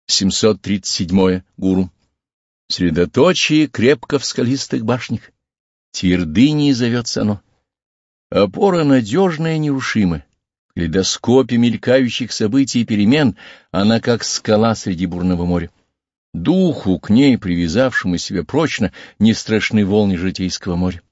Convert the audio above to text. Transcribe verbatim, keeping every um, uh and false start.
семьсот тридцать седьмое. Гуру. Средоточие крепко в скалистых башнях. Твердыней зовется оно. Опора надежная и нерушимая. В калейдоскопе мелькающих событий и перемен она как скала среди бурного моря. Духу, к ней привязавшему себя прочно, не страшны волны житейского моря.